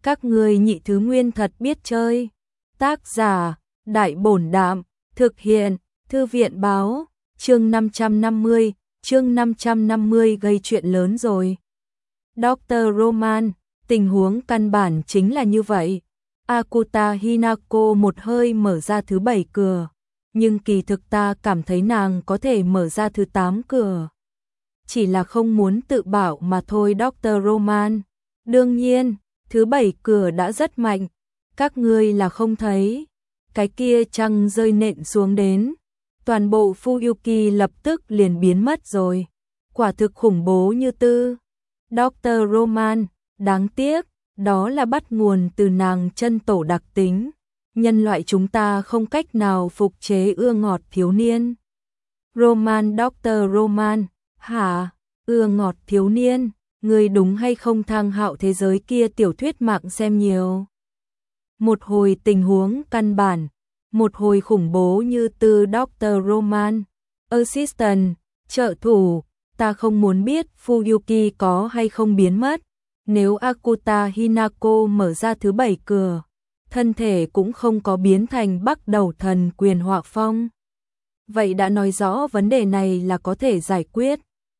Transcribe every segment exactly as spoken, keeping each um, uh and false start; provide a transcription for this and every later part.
Các ngươi nhị thứ nguyên thật biết chơi. Tác giả, Đại Bổn Đạm, thực hiện, Thư viện Báo, chương năm trăm năm mươi, chương năm trăm năm mươi gây chuyện lớn rồi. doctor Roman, tình huống căn bản chính là như vậy. Akuta Hinako một hơi mở ra thứ bảy cửa, nhưng kỳ thực ta cảm thấy nàng có thể mở ra thứ tám cửa. Chỉ là không muốn tự bảo mà thôi doctor Roman. Đương nhiên, thứ bảy cửa đã rất mạnh, các ngươi là không thấy. Cái kia trăng rơi nện xuống đến, toàn bộ Fuyuki lập tức liền biến mất rồi. Quả thực khủng bố như tư. doctor Roman, đáng tiếc, đó là bắt nguồn từ nàng chân tổ đặc tính. Nhân loại chúng ta không cách nào phục chế ưa ngọt thiếu niên. Roman doctor Roman, hả? Ưa ngọt thiếu niên, người đúng hay không Thang Hạo thế giới kia tiểu thuyết mạng xem nhiều. Một hồi tình huống căn bản, một hồi khủng bố như từ doctor Roman. Assistant, trợ thủ, ta không muốn biết Fuyuki có hay không biến mất. Nếu Akuta Hinako mở ra thứ bảy cửa, thân thể cũng không có biến thành Bắc Đầu Thần Quyền Họa Phong. Vậy đã nói rõ vấn đề này là có thể giải quyết.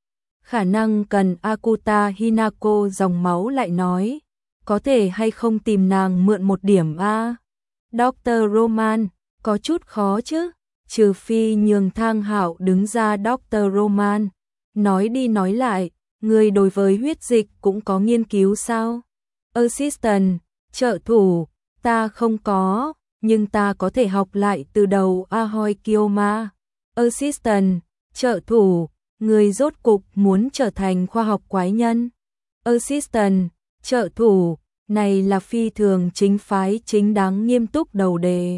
Khả năng cần Akuta Hinako dòng máu lại nói, có thể hay không tìm nàng mượn một điểm a? doctor Roman, có chút khó chứ, trừ phi nhường Thang Hạo đứng ra doctor Roman. Nói đi nói lại, người đối với huyết dịch cũng có nghiên cứu sao? Assistant, trợ thủ, ta không có, nhưng ta có thể học lại từ đầu Ahoy Kyoma. Assistant, trợ thủ, người rốt cục muốn trở thành khoa học quái nhân. Assistant, trợ thủ, này là phi thường chính phái chính đáng nghiêm túc đầu đề.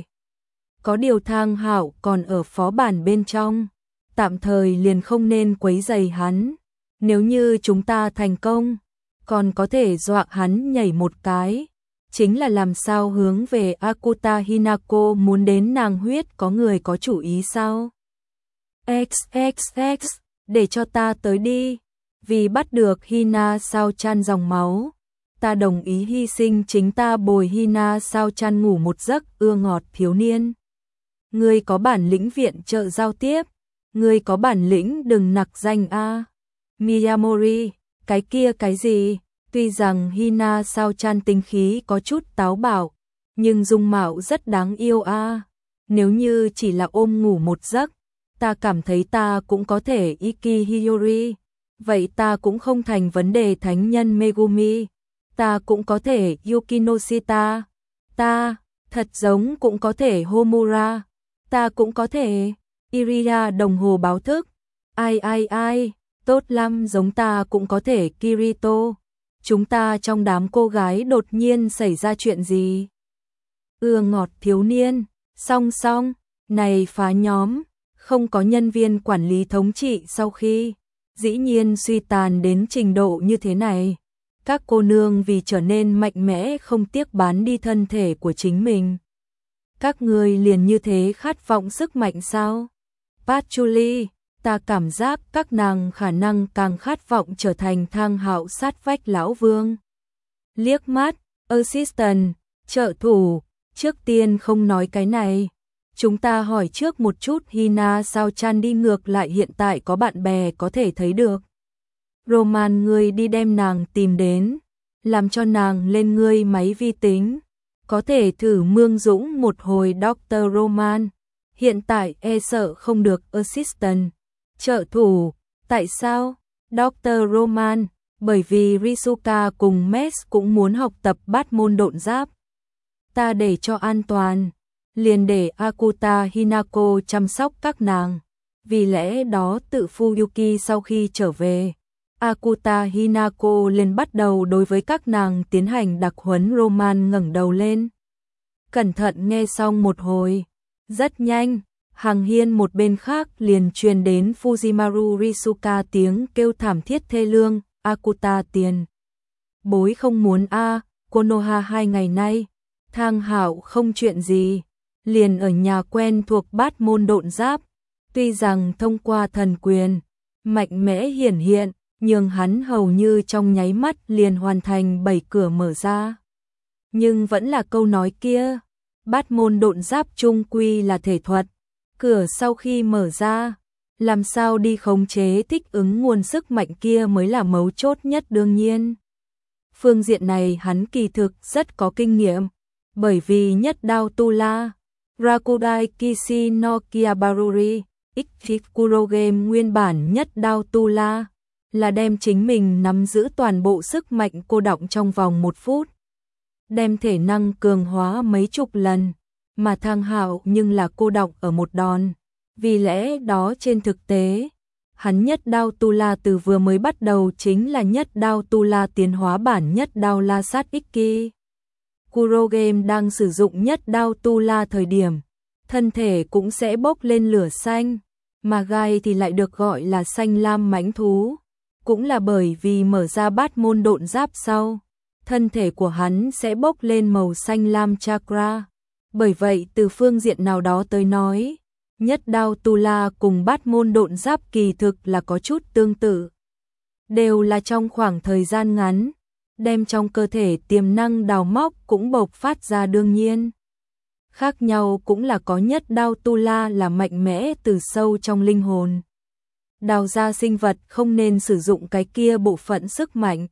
Có điều Thang Hạo còn ở phó bản bên trong, tạm thời liền không nên quấy rầy hắn. Nếu như chúng ta thành công, còn có thể dọa hắn nhảy một cái. Chính là làm sao hướng về Akuta Hinako muốn đến nàng huyết có người có chủ ý sao? xxx, để cho ta tới đi. Vì bắt được Hina sao chan dòng máu, ta đồng ý hy sinh chính ta bồi Hina sao chan ngủ một giấc ưa ngọt thiếu niên. Ngươi có bản lĩnh viện trợ giao tiếp, ngươi có bản lĩnh đừng nặc danh a. Miyamori, cái kia cái gì? Tuy rằng Hina sao chan tính khí có chút táo bạo, nhưng dung mạo rất đáng yêu a. Nếu như chỉ là ôm ngủ một giấc, ta cảm thấy ta cũng có thể Iki Hiyori. Vậy ta cũng không thành vấn đề thánh nhân Megumi. Ta cũng có thể Yukinoshita. Ta, thật giống cũng có thể Homura. Ta cũng có thể Iriya đồng hồ báo thức. Ai ai ai, tốt lắm, giống ta cũng có thể Kirito. Chúng ta trong đám cô gái đột nhiên xảy ra chuyện gì? Ưa ngọt thiếu niên, song song, này phá nhóm, không có nhân viên quản lý thống trị sau khi, dĩ nhiên suy tàn đến trình độ như thế này. Các cô nương vì trở nên mạnh mẽ không tiếc bán đi thân thể của chính mình. Các người liền như thế khát vọng sức mạnh sao? Patchouli, ta cảm giác các nàng khả năng càng khát vọng trở thành Thang Hạo sát vách lão vương. Liếc mắt, assistant, trợ thủ, trước tiên không nói cái này. Chúng ta hỏi trước một chút Hina sao chan đi ngược lại hiện tại có bạn bè có thể thấy được. Roman, ngươi đi đem nàng tìm đến, làm cho nàng lên ngươi máy vi tính. Có thể thử mương dũng một hồi doctor Roman. Hiện tại e sợ không được assistant. Trợ thủ, tại sao? doctor Roman, bởi vì Risuka cùng Mes cũng muốn học tập bát môn độn giáp. Ta để cho an toàn, liền để Akuta Hinako chăm sóc các nàng. Vì lẽ đó tự Fuyuki sau khi trở về, Akuta Hinako liền bắt đầu đối với các nàng tiến hành đặc huấn. Roman ngẩng đầu lên, cẩn thận nghe xong một hồi. Rất nhanh, hàng hiên một bên khác liền truyền đến Fujimaru Risuka tiếng kêu thảm thiết thê lương. Akuta tiền bối không muốn a, à, Konoha hai ngày nay, Thang Hạo không chuyện gì, liền ở nhà quen thuộc bát môn độn giáp. Tuy rằng thông qua thần quyền, mạnh mẽ hiển hiện, nhưng hắn hầu như trong nháy mắt liền hoàn thành bảy cửa mở ra. Nhưng vẫn là câu nói kia, bát môn độn giáp chung quy là thể thuật, cửa sau khi mở ra, làm sao đi khống chế thích ứng nguồn sức mạnh kia mới là mấu chốt nhất đương nhiên. Phương diện này hắn kỳ thực rất có kinh nghiệm, bởi vì nhất đao tu la, Rakudai Kishi no Kyabaruri, Ichikuro Game nguyên bản nhất đao tu la, là đem chính mình nắm giữ toàn bộ sức mạnh cô đọng trong vòng một phút. Đem thể năng cường hóa mấy chục lần, mà Thang Hạo nhưng là cô đọng ở một đòn. Vì lẽ đó trên thực tế, hắn nhất đao tu la từ vừa mới bắt đầu chính là nhất đao tu la tiến hóa bản nhất đao la sát Iki. Kuro Game đang sử dụng nhất đao tu la thời điểm, thân thể cũng sẽ bốc lên lửa xanh, mà gai thì lại được gọi là xanh lam mãnh thú. Cũng là bởi vì mở ra bát môn độn giáp sau, thân thể của hắn sẽ bốc lên màu xanh lam chakra. Bởi vậy từ phương diện nào đó tới nói, nhất đao tu la cùng bát môn độn giáp kỳ thực là có chút tương tự. Đều là trong khoảng thời gian ngắn, đem trong cơ thể tiềm năng đào móc cũng bộc phát ra đương nhiên. Khác nhau cũng là có nhất đao tu la là mạnh mẽ từ sâu trong linh hồn. Đào ra sinh vật không nên sử dụng cái kia bộ phận sức mạnh.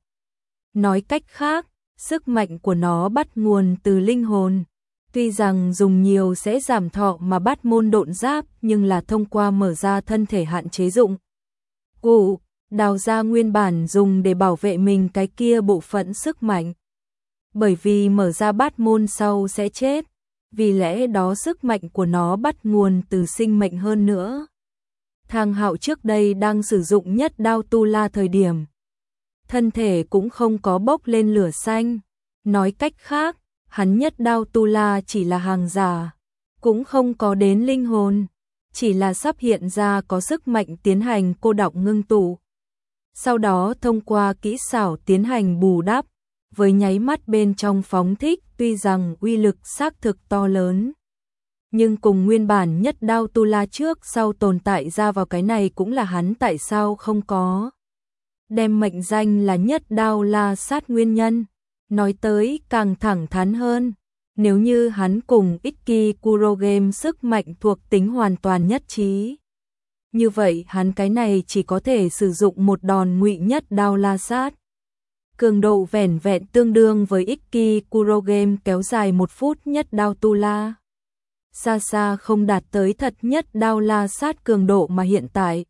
Nói cách khác, sức mạnh của nó bắt nguồn từ linh hồn. Tuy rằng dùng nhiều sẽ giảm thọ mà bắt môn độn giáp nhưng là thông qua mở ra thân thể hạn chế dụng. Cụ, đào ra nguyên bản dùng để bảo vệ mình cái kia bộ phận sức mạnh. Bởi vì mở ra bát môn sau sẽ chết, vì lẽ đó sức mạnh của nó bắt nguồn từ sinh mệnh hơn nữa. Thang Hạo trước đây đang sử dụng nhất đao tu la thời điểm, thân thể cũng không có bốc lên lửa xanh. Nói cách khác, hắn nhất đao tu la chỉ là hàng giả, cũng không có đến linh hồn, chỉ là sắp hiện ra có sức mạnh tiến hành cô đọng ngưng tụ. Sau đó thông qua kỹ xảo tiến hành bù đắp, với nháy mắt bên trong phóng thích tuy rằng uy lực xác thực to lớn. Nhưng cùng nguyên bản nhất đao tu la trước sau tồn tại ra vào cái này cũng là hắn tại sao không có. Đem mệnh danh là nhất đao la sát nguyên nhân. Nói tới càng thẳng thắn hơn, nếu như hắn cùng Ikikuro Game sức mạnh thuộc tính hoàn toàn nhất trí. Như vậy hắn cái này chỉ có thể sử dụng một đòn ngụy nhất đao la sát. Cường độ vẻn vẹn tương đương với Ikikuro Game kéo dài một phút nhất đao tu la. Xa xa không đạt tới thật nhất đao la sát cường độ mà hiện tại.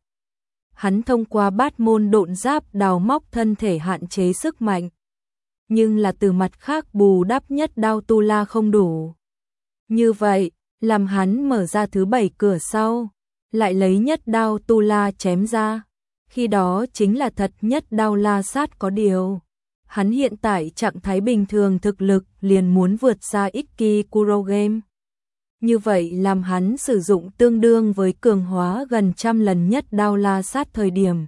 Hắn thông qua bát môn độn giáp đào móc thân thể hạn chế sức mạnh. Nhưng là từ mặt khác bù đắp nhất đao tu la không đủ. Như vậy, làm hắn mở ra thứ bảy cửa sau, lại lấy nhất đao tu la chém ra. Khi đó chính là thật nhất đao la sát có điều. Hắn hiện tại trạng thái bình thường thực lực liền muốn vượt xa Ikikuro Game. Như vậy làm hắn sử dụng tương đương với cường hóa gần trăm lần nhất đao la sát thời điểm.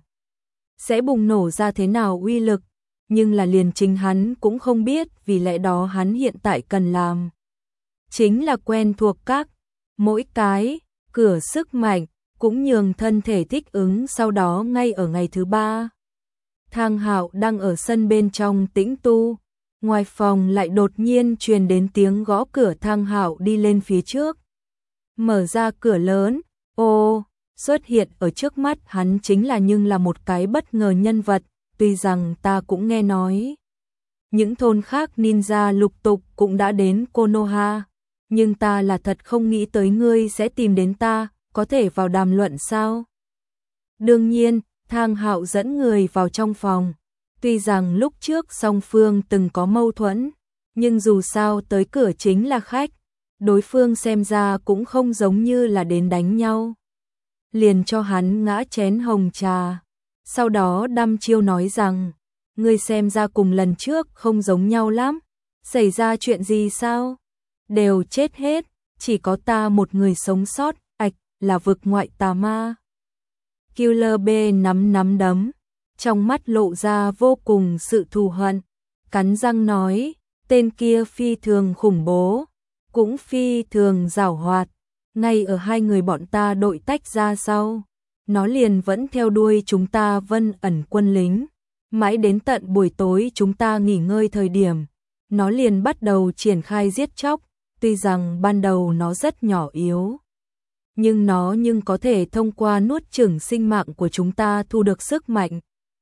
Sẽ bùng nổ ra thế nào uy lực, nhưng là liền chính hắn cũng không biết, vì lẽ đó hắn hiện tại cần làm. Chính là quen thuộc các, mỗi cái, cửa sức mạnh, cũng nhường thân thể thích ứng sau đó ngay ở ngày thứ ba. Thang Hạo đang ở sân bên trong tĩnh tu. Ngoài phòng lại đột nhiên truyền đến tiếng gõ cửa. Thang Hạo đi lên phía trước. Mở ra cửa lớn, ô, xuất hiện ở trước mắt hắn chính là nhưng là một cái bất ngờ nhân vật, tuy rằng ta cũng nghe nói. Những thôn khác ninja lục tục cũng đã đến Konoha, nhưng ta là thật không nghĩ tới ngươi sẽ tìm đến ta, có thể vào đàm luận sao? Đương nhiên, Thang Hạo dẫn người vào trong phòng. Tuy rằng lúc trước song phương từng có mâu thuẫn, nhưng dù sao tới cửa chính là khách, đối phương xem ra cũng không giống như là đến đánh nhau. Liền cho hắn ngã chén hồng trà, sau đó đăm chiêu nói rằng, ngươi xem ra cùng lần trước không giống nhau lắm, xảy ra chuyện gì sao? Đều chết hết, chỉ có ta một người sống sót, ạch, là vực ngoại tà ma. Killer B nắm nắm đấm, trong mắt lộ ra vô cùng sự thù hận, cắn răng nói, tên kia phi thường khủng bố, cũng phi thường giảo hoạt, ngay ở hai người bọn ta đội tách ra sau, nó liền vẫn theo đuôi chúng ta Vân ẩn quân lính, mãi đến tận buổi tối chúng ta nghỉ ngơi thời điểm, nó liền bắt đầu triển khai giết chóc, tuy rằng ban đầu nó rất nhỏ yếu. Nhưng nó nhưng có thể thông qua nuốt chửng sinh mạng của chúng ta thu được sức mạnh.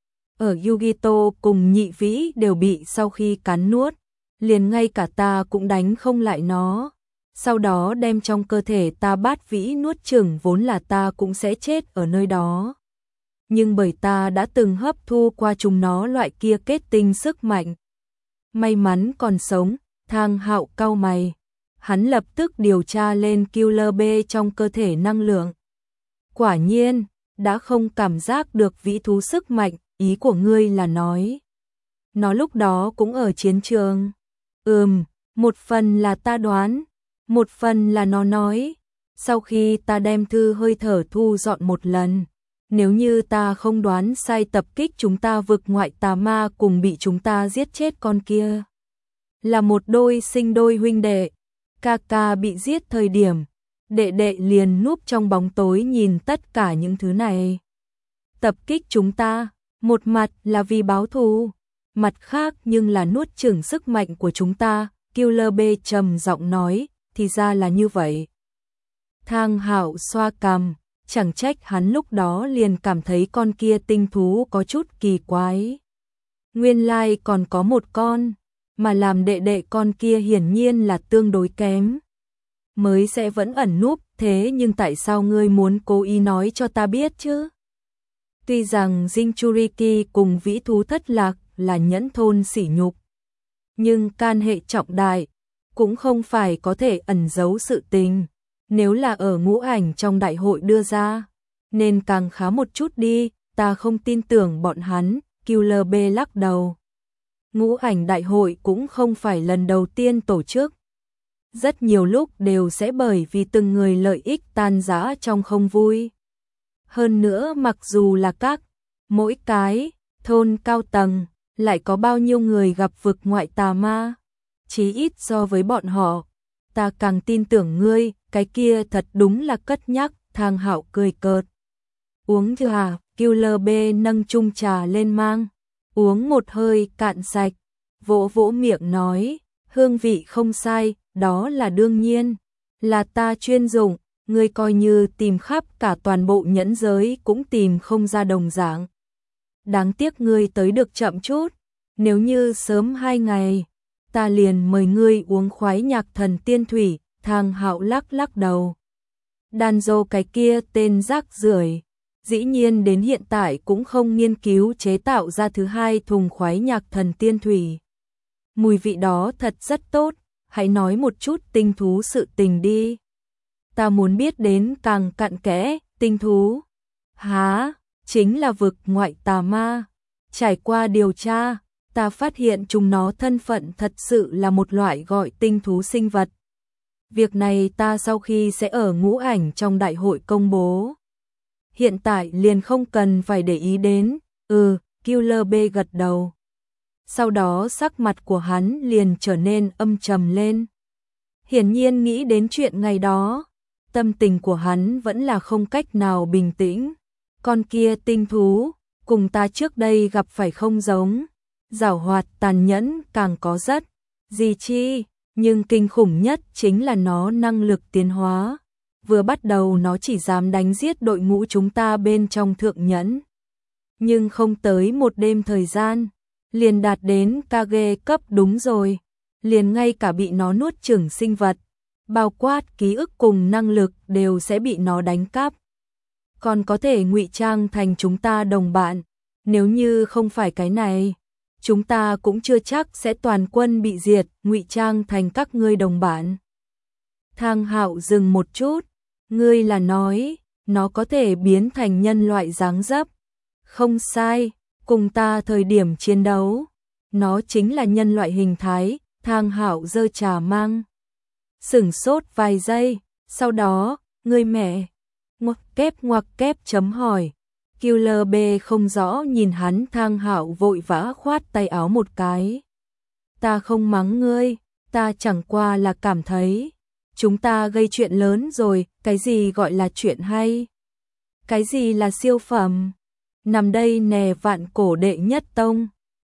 Ở Yugito cùng Nhị Vĩ đều bị sau khi cắn nuốt, liền ngay cả ta cũng đánh không lại nó. Sau đó đem trong cơ thể ta bát vĩ nuốt chửng vốn là ta cũng sẽ chết ở nơi đó. Nhưng bởi ta đã từng hấp thu qua chúng nó loại kia kết tinh sức mạnh. May mắn còn sống, Thang Hạo cau mày. Hắn lập tức điều tra lên Killer B trong cơ thể năng lượng. Quả nhiên, đã không cảm giác được vĩ thú sức mạnh, ý của ngươi là nói. Nó lúc đó cũng ở chiến trường. Ừm, một phần là ta đoán, một phần là nó nói. Sau khi ta đem thư hơi thở thu dọn một lần, nếu như ta không đoán sai tập kích chúng ta vực ngoại tà ma cùng bị chúng ta giết chết con kia. Là một đôi sinh đôi huynh đệ. Ca ca bị giết thời điểm, đệ đệ liền núp trong bóng tối nhìn tất cả những thứ này. Tập kích chúng ta, một mặt là vì báo thù, mặt khác nhưng là nuốt chửng sức mạnh của chúng ta. Killer B trầm giọng nói, thì ra là như vậy. Thang Hạo xoa cằm, chẳng trách hắn lúc đó liền cảm thấy con kia tinh thú có chút kỳ quái. Nguyên lai còn có một con, mà làm đệ đệ con kia hiển nhiên là tương đối kém. Mới sẽ vẫn ẩn núp, thế nhưng tại sao ngươi muốn cố ý nói cho ta biết chứ? Tuy rằng Jinchuriki cùng vĩ thú thất lạc là nhẫn thôn sỉ nhục, nhưng can hệ trọng đại, cũng không phải có thể ẩn giấu sự tình. Nếu là ở ngũ ảnh trong đại hội đưa ra, nên càng khá một chút đi, ta không tin tưởng bọn hắn. Killer B lắc đầu. Ngũ ảnh đại hội cũng không phải lần đầu tiên tổ chức. Rất nhiều lúc đều sẽ bởi vì từng người lợi ích tan rã trong không vui. Hơn nữa mặc dù là các, mỗi cái, thôn cao tầng, lại có bao nhiêu người gặp vực ngoại tà ma. Chí ít so với bọn họ, ta càng tin tưởng ngươi, cái kia thật đúng là cất nhắc. Thang Hạo cười cợt. Uống trà, Killer B nâng chung trà lên mang. Uống một hơi cạn sạch, vỗ vỗ miệng nói, hương vị không sai, đó là đương nhiên, là ta chuyên dụng, ngươi coi như tìm khắp cả toàn bộ nhẫn giới cũng tìm không ra đồng dạng. Đáng tiếc ngươi tới được chậm chút, nếu như sớm hai ngày, ta liền mời ngươi uống khoái nhạc thần tiên thủy. Thang Hạo lắc lắc đầu. Đàn dô cái kia tên rác rưởi, dĩ nhiên đến hiện tại cũng không nghiên cứu chế tạo ra thứ hai thùng khoái nhạc thần tiên thủy. Mùi vị đó thật rất tốt, hãy nói một chút tinh thú sự tình đi. Ta muốn biết đến càng cặn kẽ. Tinh thú? Hả? Chính là vực ngoại tà ma. Trải qua điều tra, ta phát hiện chúng nó thân phận thật sự là một loại gọi tinh thú sinh vật. Việc này ta sau khi sẽ ở ngũ ảnh trong đại hội công bố. Hiện tại liền không cần phải để ý đến. Ừ, Killer B gật đầu. Sau đó sắc mặt của hắn liền trở nên âm trầm lên. Hiển nhiên nghĩ đến chuyện ngày đó, tâm tình của hắn vẫn là không cách nào bình tĩnh. Con kia tinh thú, cùng ta trước đây gặp phải không giống. Giảo hoạt tàn nhẫn càng có rất. Gì chi, nhưng kinh khủng nhất chính là nó năng lực tiến hóa. Vừa bắt đầu nó chỉ dám đánh giết đội ngũ chúng ta bên trong thượng nhẫn. Nhưng không tới một đêm thời gian, liền đạt đến Kage cấp. Đúng rồi, liền ngay cả bị nó nuốt chửng sinh vật, bao quát ký ức cùng năng lực đều sẽ bị nó đánh cắp. Còn có thể ngụy trang thành chúng ta đồng bạn, nếu như không phải cái này, chúng ta cũng chưa chắc sẽ toàn quân bị diệt. Ngụy trang thành các ngươi đồng bạn. Thang Hạo dừng một chút, ngươi là nói, nó có thể biến thành nhân loại dáng dấp. Không sai, cùng ta thời điểm chiến đấu, nó chính là nhân loại hình thái. Thang Hạo giơ trà mang, sửng sốt vài giây, sau đó, ngươi mẹ, ngoặc kép ngoặc kép chấm hỏi. Killer B không rõ nhìn hắn. Thang Hạo vội vã khoát tay áo một cái. Ta không mắng ngươi, ta chẳng qua là cảm thấy chúng ta gây chuyện lớn rồi. Cái gì gọi là chuyện hay? Cái gì là siêu phẩm? Nằm đây nè vạn cổ đệ nhất tông.